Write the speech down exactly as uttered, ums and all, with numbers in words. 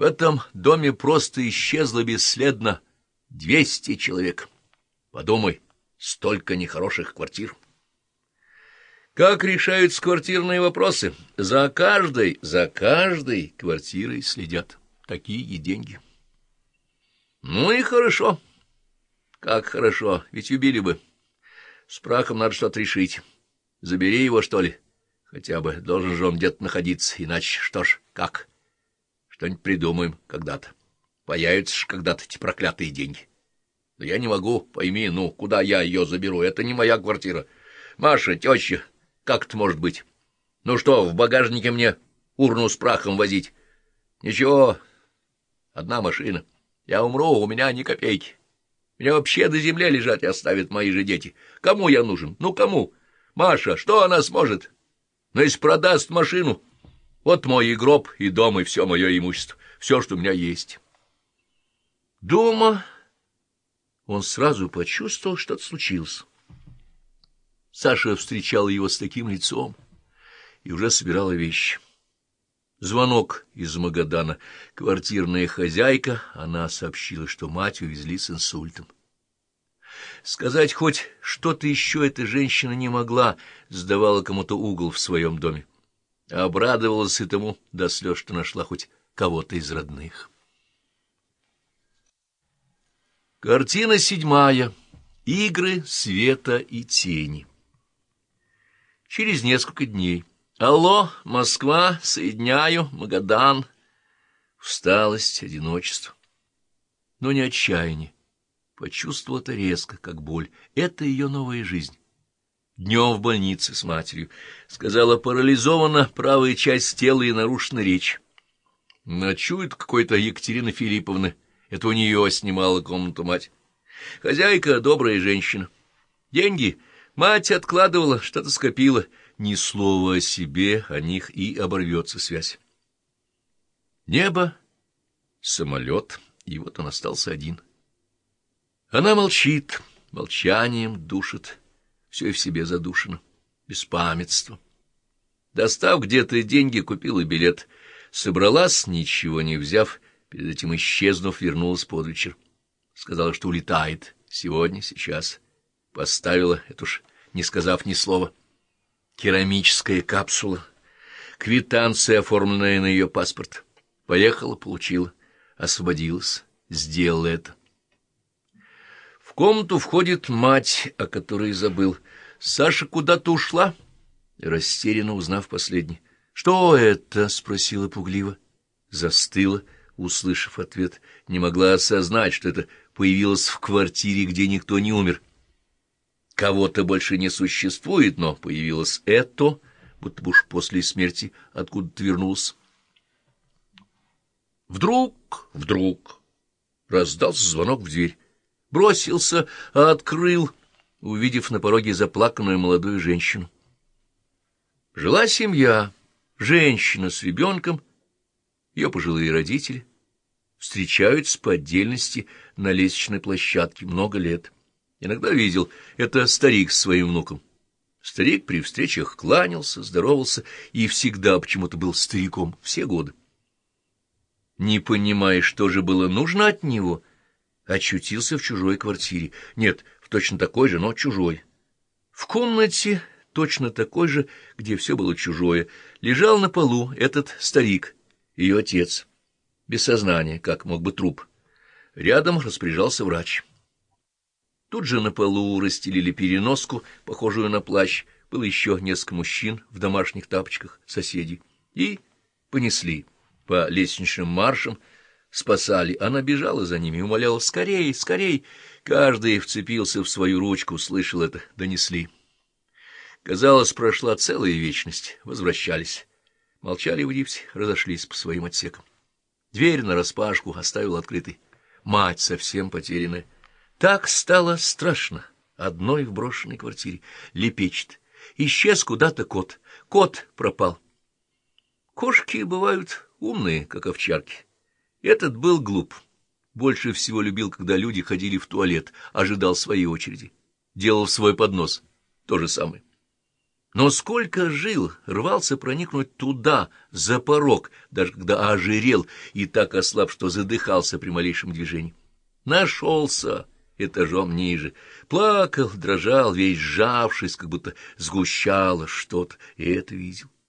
этом доме просто исчезло бесследно двести человек. Подумай, столько нехороших квартир. Как решаются квартирные вопросы? За каждой, за каждой квартирой следят. Такие деньги. Ну и хорошо. Как хорошо, ведь убили бы. С прахом надо что-то решить. Забери его, что ли. Хотя бы должен же он где-то находиться. Иначе что ж, как? Что-нибудь придумаем когда-то. Появятся ж когда-то эти проклятые деньги. Но я не могу, пойми, ну, куда я ее заберу? Это не моя квартира. Маша, теща, как это может быть? Ну что, в багажнике мне урну с прахом возить? Ничего, одна машина. Я умру, у меня ни копейки. Меня вообще до земли лежать оставят мои же дети. Кому я нужен? Ну, кому? Маша, что она сможет? Но если продаст машину, вот мой и гроб, и дом, и все мое имущество, все, что у меня есть. Дома он сразу почувствовал, что-то случилось. Саша встречала его с таким лицом и уже собирала вещи. Звонок из Магадана. Квартирная хозяйка, она сообщила, что мать увезли с инсультом. Сказать хоть что-то еще эта женщина не могла, сдавала кому-то угол в своем доме. Обрадовалась и тому до слез, что нашла хоть кого-то из родных. Картина седьмая. Игры света и тени. Через несколько дней. Алло, Москва, соединяю, Магадан. Усталость, одиночество. Но не отчаяние. Почувствовала это резко, как боль. Это ее новая жизнь. Днем в больнице с матерью. Сказала, парализована правая часть тела и нарушена речь. Ночует какой-то Екатерина Филипповна. Это у нее снимала комнату мать. Хозяйка — добрая женщина. Деньги мать откладывала, что-то скопила. Ни слова о себе, о них, и оборвется связь. Небо, самолет, и вот он остался один. Она молчит, молчанием душит, все и в себе задушено, беспамятство. Достав где-то деньги, купила билет, собралась, ничего не взяв, перед этим исчезнув, вернулась под вечер. Сказала, что улетает сегодня, сейчас. Поставила, это уж не сказав ни слова. Керамическая капсула, квитанция, оформленная на ее паспорт. Поехала, получила, освободилась, сделала это. В комнату входит мать, о которой забыл. Саша куда-то ушла, растерянно узнав последний. — Что это? — спросила пугливо. Застыла, услышав ответ. Не могла осознать, что это появилось в квартире, где никто не умер. Кого-то больше не существует, но появилось это, будто бы уж после смерти откуда-то вернулся. Вдруг, вдруг раздался звонок в дверь. Бросился, а открыл, увидев на пороге заплаканную молодую женщину. Жила семья, женщина с ребенком, ее пожилые родители. Встречаются по отдельности на лестничной площадке много лет. Иногда видел, это старик с своим внуком. Старик при встречах кланялся, здоровался и всегда почему-то был стариком все годы. Не понимая, что же было нужно от него, очутился в чужой квартире. Нет, в точно такой же, но чужой. В комнате, точно такой же, где все было чужое, лежал на полу этот старик, ее отец. Без сознания, как мог бы труп. Рядом распоряжался врач. Тут же на полу расстелили переноску, похожую на плащ. Было еще несколько мужчин в домашних тапочках, соседей. И понесли по лестничным маршам, спасали. Она бежала за ними, умоляла: «Скорей, скорей!» Каждый вцепился в свою ручку, слышал это, донесли. Казалось, прошла целая вечность. Возвращались. Молчали в лифте, разошлись по своим отсекам. Дверь нараспашку оставил открытой. Мать совсем потерянная. Так стало страшно. Одной в брошенной квартире. Лепечет. Исчез куда-то кот. Кот пропал. Кошки бывают умные, как овчарки. Этот был глуп. Больше всего любил, когда люди ходили в туалет, ожидал своей очереди. Делал свой поднос. То же самое. Но сколько жил, рвался проникнуть туда, за порог, даже когда ожирел и так ослаб, что задыхался при малейшем движении. Нашелся этажом ниже, плакал, дрожал, весь сжавшись, как будто сгущало что-то, и это видел.